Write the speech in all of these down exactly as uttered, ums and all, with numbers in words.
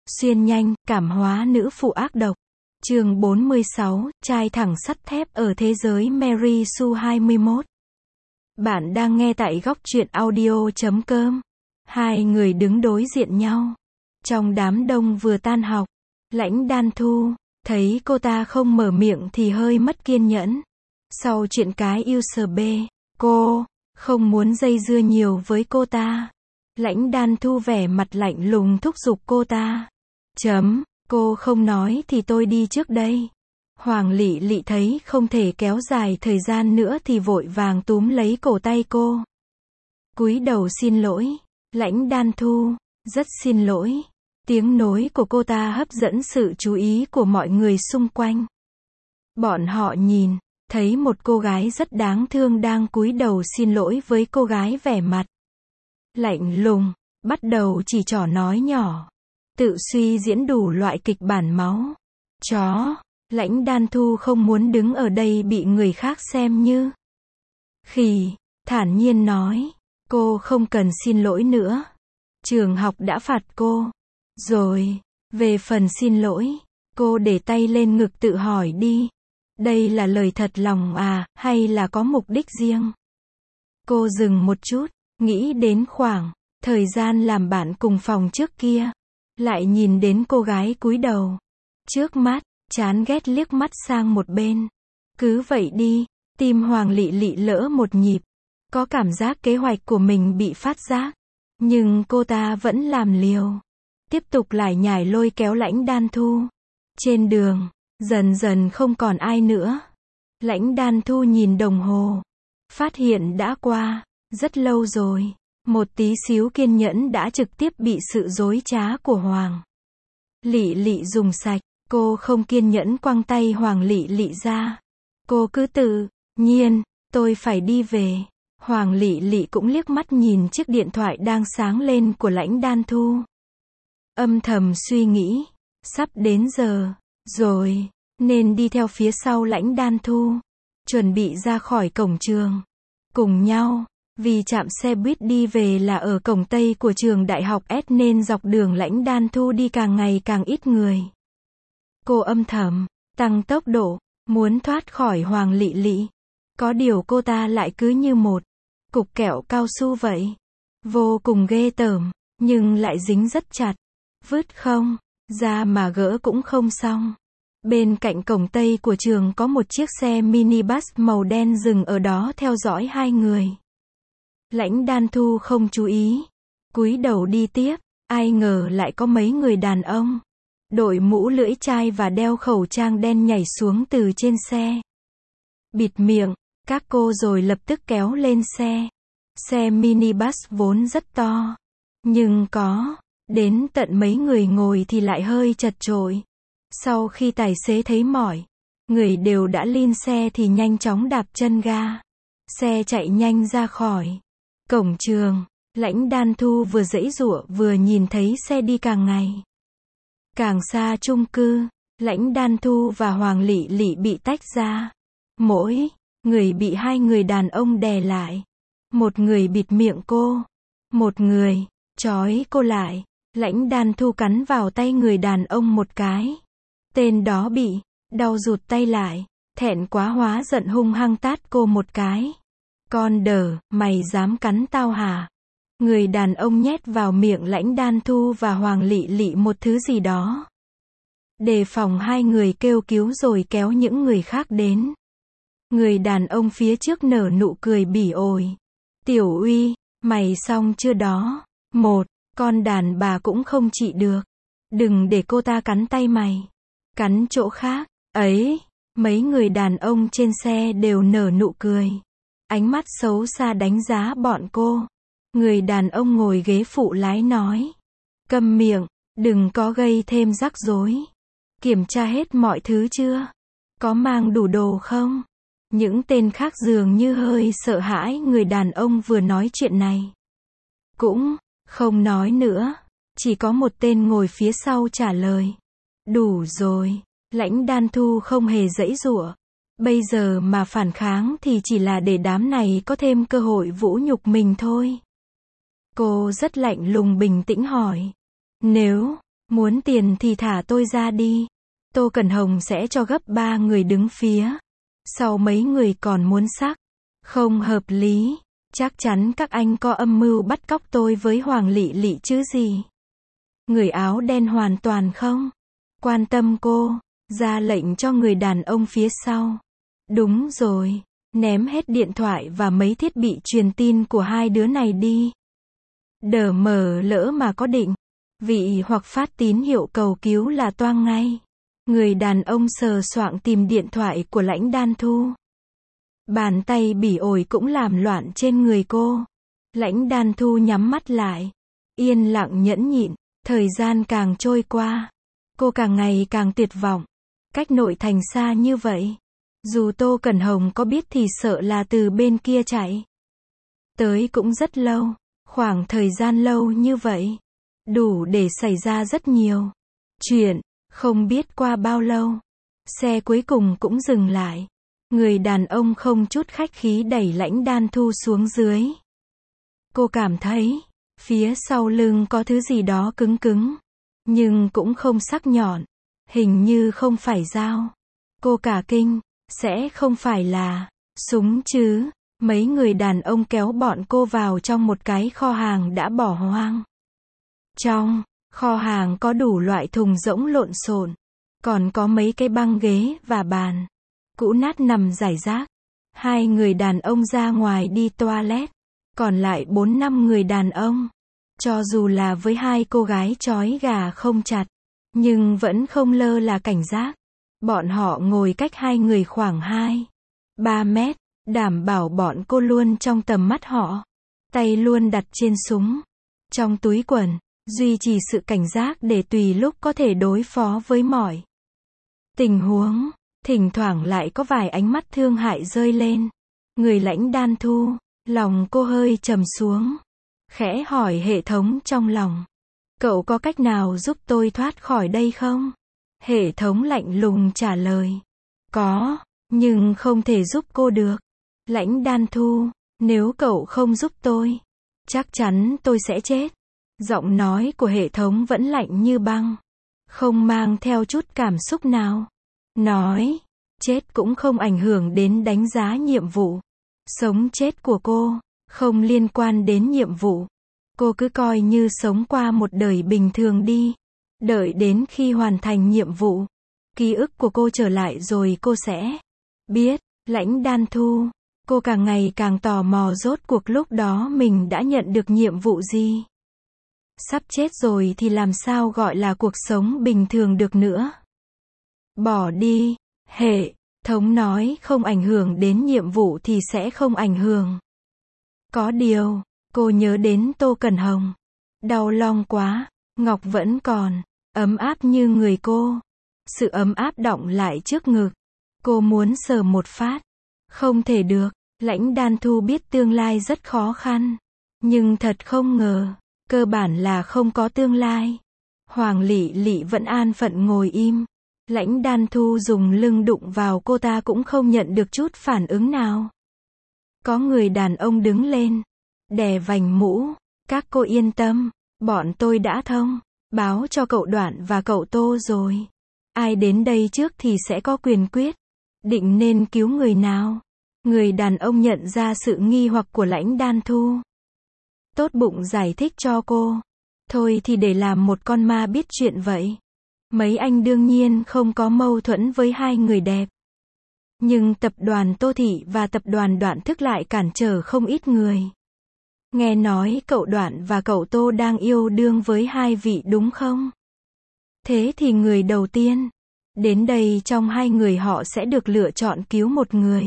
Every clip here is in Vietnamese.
Xuyên nhanh, cảm hóa nữ phụ ác độc. Chương bốn mươi sáu, trai thẳng sắt thép ở thế giới Mary Sue hai mươi mốt. Bạn đang nghe tại góc truyện audio chấm com. Hai người đứng đối diện nhau. Trong đám đông vừa tan học, Lãnh Đan Thu thấy cô ta không mở miệng thì hơi mất kiên nhẫn. Sau chuyện cái u ét bê, cô không muốn dây dưa nhiều với cô ta. Lãnh Đan Thu vẻ mặt lạnh lùng thúc giục cô ta. Chấm, cô không nói thì tôi đi trước đây. Hoàng Lị Lị thấy không thể kéo dài thời gian nữa thì vội vàng túm lấy cổ tay cô. Cúi đầu xin lỗi. Lãnh Đan Thu, rất xin lỗi. Tiếng nói của cô ta hấp dẫn sự chú ý của mọi người xung quanh. Bọn họ nhìn, thấy một cô gái rất đáng thương đang cúi đầu xin lỗi với cô gái vẻ mặt lạnh lùng, bắt đầu chỉ trỏ nói nhỏ. Tự suy diễn đủ loại kịch bản máu chó. Lãnh Đan Thu không muốn đứng ở đây bị người khác xem như khỉ, thản nhiên nói. Cô không cần xin lỗi nữa. Trường học đã phạt cô rồi. Về phần xin lỗi, cô để tay lên ngực tự hỏi đi. Đây là lời thật lòng à, hay là có mục đích riêng? Cô dừng một chút, nghĩ đến khoảng thời gian làm bạn cùng phòng trước kia. Lại nhìn đến cô gái cúi đầu trước mắt, chán ghét liếc mắt sang một bên. Cứ vậy đi, tim Hoàng Lị Lị lỡ một nhịp. Có cảm giác kế hoạch của mình bị phát giác. Nhưng cô ta vẫn làm liều. Tiếp tục lải nhải lôi kéo Lãnh Đan Thu. Trên đường, dần dần không còn ai nữa. Lãnh Đan Thu nhìn đồng hồ. Phát hiện đã qua rất lâu rồi. Một tí xíu kiên nhẫn đã trực tiếp bị sự dối trá của Hoàng Lị Lị dùng sạch. Cô không kiên nhẫn quăng tay Hoàng Lị Lị ra. Cô cứ tự nhiên, tôi phải đi về. Hoàng Lị Lị cũng liếc mắt nhìn chiếc điện thoại đang sáng lên của Lãnh Đan Thu. Âm thầm suy nghĩ, sắp đến giờ rồi, nên đi theo phía sau Lãnh Đan Thu, chuẩn bị ra khỏi cổng trường. Cùng nhau, vì trạm xe buýt đi về là ở cổng Tây của trường đại học S nên dọc đường Lãnh Đan Thu đi càng ngày càng ít người. Cô âm thầm tăng tốc độ, muốn thoát khỏi Hoàng Lị Lị. Có điều cô ta lại cứ như một cục kẹo cao su vậy. Vô cùng ghê tởm, nhưng lại dính rất chặt. Vứt không ra mà gỡ cũng không xong. Bên cạnh cổng Tây của trường có một chiếc xe minibus màu đen dừng ở đó theo dõi hai người. Lãnh Đan Thu không chú ý, cúi đầu đi tiếp. Ai ngờ lại có mấy người đàn ông đội mũ lưỡi chai và đeo khẩu trang đen nhảy xuống từ trên xe. Bịt miệng các cô rồi lập tức kéo lên xe. Xe minibus vốn rất to, nhưng có đến tận mấy người ngồi thì lại hơi chật chội. Sau khi tài xế thấy mỏi người đều đã lên xe thì nhanh chóng đạp chân ga. Xe chạy nhanh ra khỏi cổng trường. Lãnh Đan Thu vừa giãy giụa vừa nhìn thấy xe đi càng ngày càng xa chung cư. Lãnh Đan Thu và Hoàng Lị Lị bị tách ra. Mỗi người bị hai người đàn ông đè lại. Một người bịt miệng cô, một người trói cô lại. Lãnh Đan Thu cắn vào tay người đàn ông một cái. Tên đó bị đau rụt tay lại, thẹn quá hóa giận hung hăng tát cô một cái. Con đờ, mày dám cắn tao hả? Người đàn ông nhét vào miệng Lãnh Đan Thu và Hoàng Lị Lị một thứ gì đó. Đề phòng hai người kêu cứu rồi kéo những người khác đến. Người đàn ông phía trước nở nụ cười bỉ ổi. Tiểu Uy, mày xong chưa đó? Một, con đàn bà cũng không trị được. Đừng để cô ta cắn tay mày. Cắn chỗ khác. Ấy, mấy người đàn ông trên xe đều nở nụ cười. Ánh mắt xấu xa đánh giá bọn cô. Người đàn ông ngồi ghế phụ lái nói. Câm miệng, đừng có gây thêm rắc rối. Kiểm tra hết mọi thứ chưa? Có mang đủ đồ không? Những tên khác dường như hơi sợ hãi người đàn ông vừa nói chuyện này. Cũng không nói nữa. Chỉ có một tên ngồi phía sau trả lời. Đủ rồi. Lãnh Đan Thu không hề giãy giụa. Bây giờ mà phản kháng thì chỉ là để đám này có thêm cơ hội vũ nhục mình thôi. Cô rất lạnh lùng bình tĩnh hỏi. Nếu Muốn tiền thì thả tôi ra đi. Tô Cẩn Hồng sẽ cho gấp ba người đứng phía sau mấy người còn muốn sắc. Không hợp lý. Chắc chắn các anh có âm mưu bắt cóc tôi với Hoàng Lị Lị chứ gì. Người áo đen hoàn toàn không quan tâm cô, ra lệnh cho người đàn ông phía sau. Đúng rồi, ném hết điện thoại và mấy thiết bị truyền tin của hai đứa này đi. Đờ mờ lỡ mà có định vị hoặc phát tín hiệu cầu cứu là toang ngay. Người đàn ông sờ soạng tìm điện thoại của Lãnh Đan Thu. Bàn tay bỉ ổi cũng làm loạn trên người cô. Lãnh Đan Thu nhắm mắt lại, yên lặng nhẫn nhịn. Thời gian càng trôi qua, cô càng ngày càng tuyệt vọng. Cách nội thành xa như vậy, dù Tô Cẩn Hồng có biết thì sợ là từ bên kia chạy tới cũng rất lâu. Khoảng thời gian lâu như vậy, đủ để xảy ra rất nhiều chuyện. Không biết qua bao lâu, xe cuối cùng cũng dừng lại. Người đàn ông không chút khách khí đẩy Lãnh Đan Thu xuống dưới. Cô cảm thấy phía sau lưng có thứ gì đó cứng cứng, nhưng cũng không sắc nhọn, hình như không phải dao. Cô cả kinh, sẽ không phải là súng chứ? Mấy người đàn ông kéo bọn cô vào trong một cái kho hàng đã bỏ hoang. Trong kho hàng có đủ loại thùng rỗng lộn xộn, còn có mấy cái băng ghế và bàn cũ nát nằm rải rác. Hai người đàn ông ra ngoài đi toilet, còn lại bốn năm người đàn ông. Cho dù là với hai cô gái trói gà không chặt, nhưng vẫn không lơ là cảnh giác. Bọn họ ngồi cách hai người khoảng hai, ba mét, đảm bảo bọn cô luôn trong tầm mắt họ. Tay luôn đặt trên súng, trong túi quần, duy trì sự cảnh giác để tùy lúc có thể đối phó với mọi tình huống. Thỉnh thoảng lại có vài ánh mắt thương hại rơi lên người Lãnh Đan Thu, lòng cô hơi trầm xuống. Khẽ hỏi hệ thống trong lòng. Cậu có cách nào giúp tôi thoát khỏi đây không? Hệ thống lạnh lùng trả lời. Có, nhưng không thể giúp cô được. Lãnh Đan Thu, nếu cậu không giúp tôi, chắc chắn tôi sẽ chết. Giọng nói của hệ thống vẫn lạnh như băng, không mang theo chút cảm xúc nào. Nói, chết cũng không ảnh hưởng đến đánh giá nhiệm vụ. Sống chết của cô không liên quan đến nhiệm vụ. Cô cứ coi như sống qua một đời bình thường đi. Đợi đến khi hoàn thành nhiệm vụ, ký ức của cô trở lại rồi cô sẽ biết. Lãnh Đan Thu, cô càng ngày càng tò mò rốt cuộc lúc đó mình đã nhận được nhiệm vụ gì. Sắp chết rồi thì làm sao gọi là cuộc sống bình thường được nữa. Bỏ đi, hệ thống nói không ảnh hưởng đến nhiệm vụ thì sẽ không ảnh hưởng. Có điều, cô nhớ đến Tô Cẩn Hồng. Đau lòng quá, ngọc vẫn còn ấm áp như người cô. Sự ấm áp đọng lại trước ngực. Cô muốn sờ một phát. Không thể được. Lãnh Đan Thu biết tương lai rất khó khăn, nhưng thật không ngờ, cơ bản là không có tương lai. Hoàng Lị Lị vẫn an phận ngồi im. Lãnh Đan Thu dùng lưng đụng vào cô ta cũng không nhận được chút phản ứng nào. Có người đàn ông đứng lên, đè vành mũ. Các cô yên tâm, bọn tôi đã thông báo cho cậu Đoạn và cậu Tô rồi. Ai đến đây trước thì sẽ có quyền quyết định nên cứu người nào. Người đàn ông nhận ra sự nghi hoặc của Lãnh Đan Thu, tốt bụng giải thích cho cô. Thôi thì để làm một con ma biết chuyện vậy. Mấy anh đương nhiên không có mâu thuẫn với hai người đẹp. Nhưng tập đoàn Tô Thị và tập đoàn Đoạn Thức lại cản trở không ít người. Nghe nói cậu Đoạn và cậu Tô đang yêu đương với hai vị đúng không? Thế thì người đầu tiên đến đây trong hai người họ sẽ được lựa chọn cứu một người.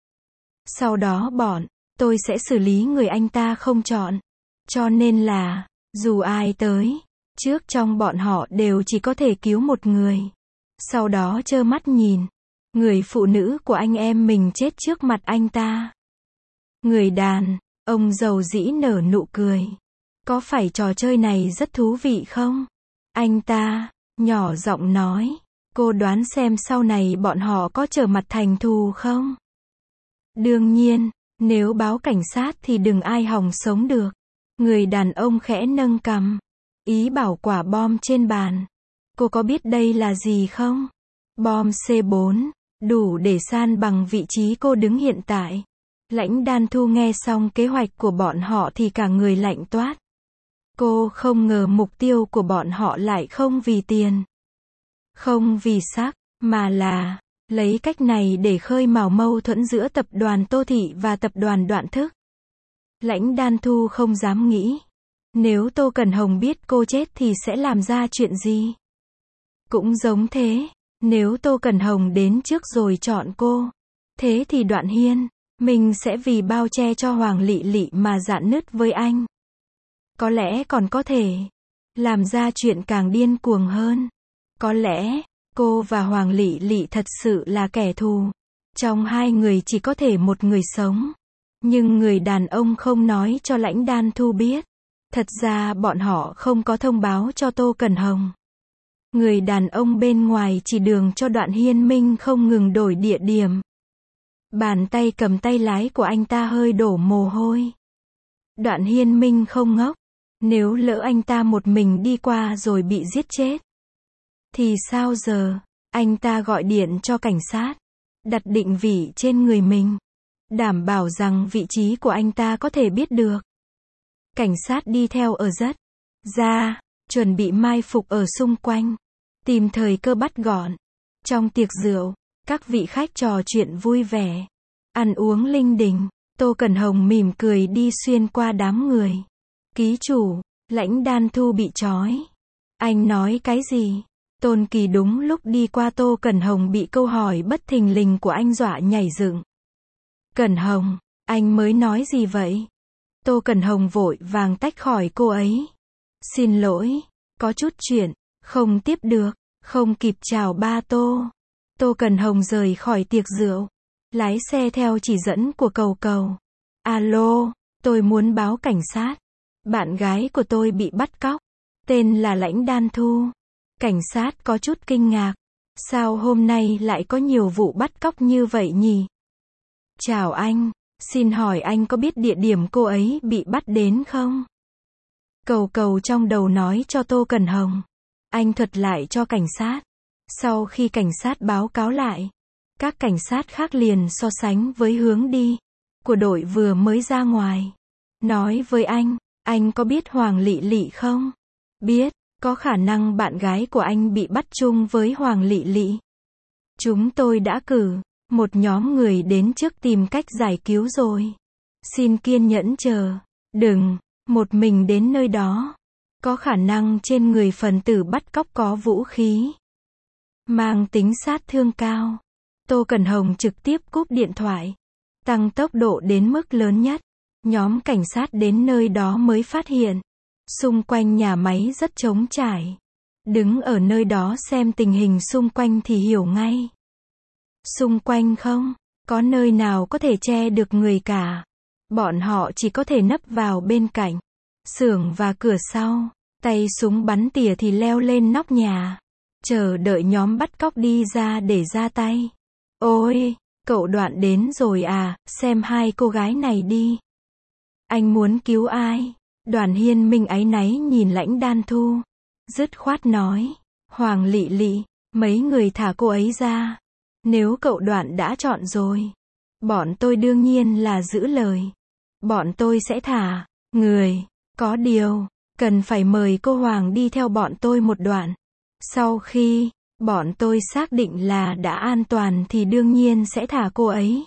Sau đó bọn tôi sẽ xử lý người anh ta không chọn. Cho nên là, dù ai tới trước trong bọn họ đều chỉ có thể cứu một người. Sau đó trơ mắt nhìn người phụ nữ của anh em mình chết trước mặt anh ta. Người đàn ông giàu dĩ nở nụ cười. Có phải trò chơi này rất thú vị không? Anh ta nhỏ giọng nói. Cô đoán xem sau này bọn họ có trở mặt thành thù không? Đương nhiên, nếu báo cảnh sát thì đừng ai hòng sống được. Người đàn ông khẽ nâng cằm, ý bảo quả bom trên bàn Cô có biết đây là gì không? Bom xê bốn, đủ để san bằng vị trí cô đứng hiện tại. Lãnh Đan Thu nghe xong kế hoạch của bọn họ thì cả người lạnh toát. Cô không ngờ mục tiêu của bọn họ lại không vì tiền, không vì sắc, mà là lấy cách này để khơi mào mâu thuẫn giữa tập đoàn Tô Thị và tập đoàn Đoạn Thức. Lãnh Đan Thu không dám nghĩ, nếu Tô Cẩn Hồng biết cô chết thì sẽ làm ra chuyện gì. Cũng giống thế, nếu Tô Cẩn Hồng đến trước rồi chọn cô, thế thì Đoạn Hiên mình sẽ vì bao che cho Hoàng Lị Lị mà rạn nứt với anh. Có lẽ còn có thể làm ra chuyện càng điên cuồng hơn. Có lẽ cô và Hoàng Lị Lị thật sự là kẻ thù. Trong hai người chỉ có thể một người sống. Nhưng người đàn ông không nói cho Lãnh Đan Thu biết. Thật ra bọn họ không có thông báo cho Tô Cẩn Hồng. Người đàn ông bên ngoài chỉ đường cho Đoạn Hiên Minh không ngừng đổi địa điểm. Bàn tay cầm tay lái của anh ta hơi đổ mồ hôi. Đoạn Hiên Minh không ngốc. Nếu lỡ anh ta một mình đi qua rồi bị giết chết, thì sao giờ? Anh ta gọi điện cho cảnh sát, đặt định vị trên người mình, đảm bảo rằng vị trí của anh ta có thể biết được. Cảnh sát đi theo ở rất ra, chuẩn bị mai phục ở xung quanh, tìm thời cơ bắt gọn. Trong tiệc rượu, các vị khách trò chuyện vui vẻ, ăn uống linh đình. Tô Cẩn Hồng mỉm cười đi xuyên qua đám người. Ký chủ, Lãnh Đan Thu bị trói. Anh nói cái gì? Tôn Kỳ đúng lúc đi qua. Tô Cẩn Hồng bị câu hỏi bất thình lình của anh dọa nhảy dựng. Cẩn Hồng, anh mới nói gì vậy? Tô Cẩn Hồng vội vàng tách khỏi cô ấy. Xin lỗi, có chút chuyện, không tiếp được, không kịp chào ba Tô. Tô Cẩn Hồng rời khỏi tiệc rượu, lái xe theo chỉ dẫn của Cầu Cầu. Alo, tôi muốn báo cảnh sát. Bạn gái của tôi bị bắt cóc, tên là Lãnh Đan Thu. Cảnh sát có chút kinh ngạc. Sao hôm nay lại có nhiều vụ bắt cóc như vậy nhỉ? Chào anh, xin hỏi anh có biết địa điểm cô ấy bị bắt đến không? Cầu Cầu trong đầu nói cho Tô Cẩn Hồng. Anh thuật lại cho cảnh sát. Sau khi cảnh sát báo cáo lại, các cảnh sát khác liền so sánh với hướng đi của đội vừa mới ra ngoài. Nói với anh, anh có biết Hoàng Lị Lị không? Biết, có khả năng bạn gái của anh bị bắt chung với Hoàng Lị Lị. Chúng tôi đã cử một nhóm người đến trước tìm cách giải cứu rồi. Xin kiên nhẫn chờ, đừng một mình đến nơi đó. Có khả năng trên người phần tử bắt cóc có vũ khí mang tính sát thương cao. Tô Cẩn Hồng trực tiếp cúp điện thoại, tăng tốc độ đến mức lớn nhất. Nhóm cảnh sát đến nơi đó mới phát hiện, xung quanh nhà máy rất trống trải. Đứng ở nơi đó xem tình hình xung quanh thì hiểu ngay. Xung quanh không có nơi nào có thể che được người cả. Bọn họ chỉ có thể nấp vào bên cạnh xưởng và cửa sau, tay súng bắn tỉa thì leo lên nóc nhà, chờ đợi nhóm bắt cóc đi ra để ra tay. Ôi, cậu Đoạn đến rồi à, xem hai cô gái này đi. Anh muốn cứu ai? Đoàn Hiên Minh áy náy nhìn Lãnh Đan Thu, dứt khoát nói, Hoàng Lị Lị, mấy người thả cô ấy ra. Nếu cậu Đoạn đã chọn rồi, bọn tôi đương nhiên là giữ lời. Bọn tôi sẽ thả người. Có điều, cần phải mời cô Hoàng đi theo bọn tôi một đoạn. Sau khi bọn tôi xác định là đã an toàn thì đương nhiên sẽ thả cô ấy.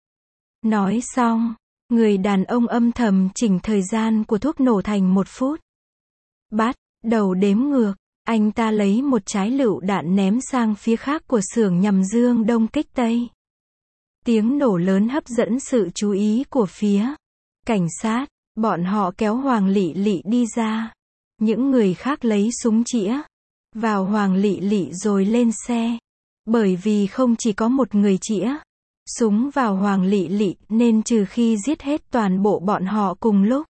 Nói xong, người đàn ông âm thầm chỉnh thời gian của thuốc nổ thành một phút. Bắt đầu đếm ngược, anh ta lấy một trái lựu đạn ném sang phía khác của xưởng nhằm dương đông kích tây. Tiếng nổ lớn hấp dẫn sự chú ý của phía cảnh sát. Bọn họ kéo Hoàng Lị Lị đi ra. Những người khác lấy súng chĩa vào Hoàng Lị Lị rồi lên xe. Bởi vì không chỉ có một người chĩa súng vào Hoàng Lị Lị nên trừ khi giết hết toàn bộ bọn họ cùng lúc.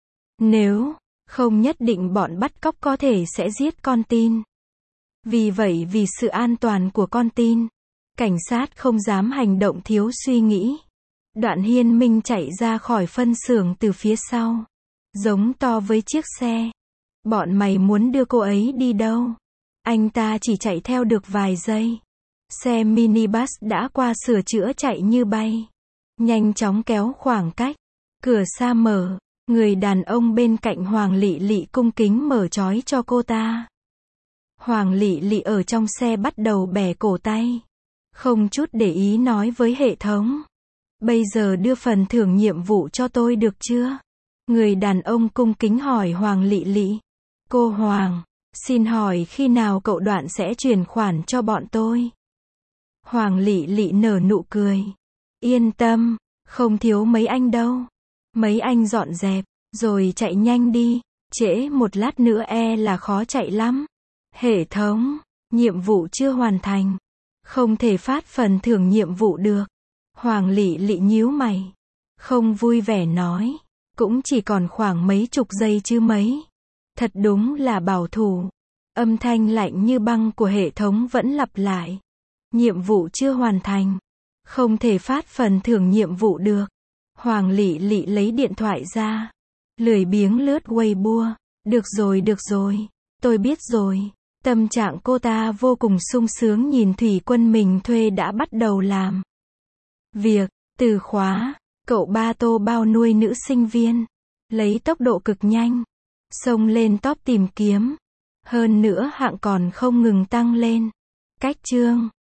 Nếu không nhất định bọn bắt cóc có thể sẽ giết con tin. Vì vậy vì sự an toàn của con tin, cảnh sát không dám hành động thiếu suy nghĩ. Đoạn Hiên Minh chạy ra khỏi phân xưởng từ phía sau, giống to với chiếc xe. Bọn mày muốn đưa cô ấy đi đâu? Anh ta chỉ chạy theo được vài giây. Xe minibus đã qua sửa chữa chạy như bay. Nhanh chóng kéo khoảng cách. Cửa xa mở. Người đàn ông bên cạnh Hoàng Lị Lị cung kính mở trói cho cô ta. Hoàng Lị Lị ở trong xe bắt đầu bẻ cổ tay. Không chút để ý nói với hệ thống. Bây giờ đưa phần thưởng nhiệm vụ cho tôi được chưa? Người đàn ông cung kính hỏi Hoàng Lị Lị. Cô Hoàng, xin hỏi khi nào cậu Đoạn sẽ chuyển khoản cho bọn tôi? Hoàng Lị Lị nở nụ cười. Yên tâm, không thiếu mấy anh đâu. Mấy anh dọn dẹp, rồi chạy nhanh đi. Trễ một lát nữa e là khó chạy lắm. Hệ thống, nhiệm vụ chưa hoàn thành. Không thể phát phần thưởng nhiệm vụ được. Hoàng Lị Lị nhíu mày. Không vui vẻ nói. Cũng chỉ còn khoảng mấy chục giây chứ mấy. Thật đúng là bảo thủ. Âm thanh lạnh như băng của hệ thống vẫn lặp lại. Nhiệm vụ chưa hoàn thành. Không thể phát phần thưởng nhiệm vụ được. Hoàng Lị Lị lấy điện thoại ra. Lười biếng lướt Weibo. Được rồi được rồi. Tôi biết rồi. Tâm trạng cô ta vô cùng sung sướng nhìn thủy quân mình thuê đã bắt đầu làm việc. Từ khóa. Cậu ba tô bao nuôi nữ sinh viên. Lấy tốc độ cực nhanh. Xông lên top tìm kiếm. Hơn nữa hạng còn không ngừng tăng lên. Cách chương.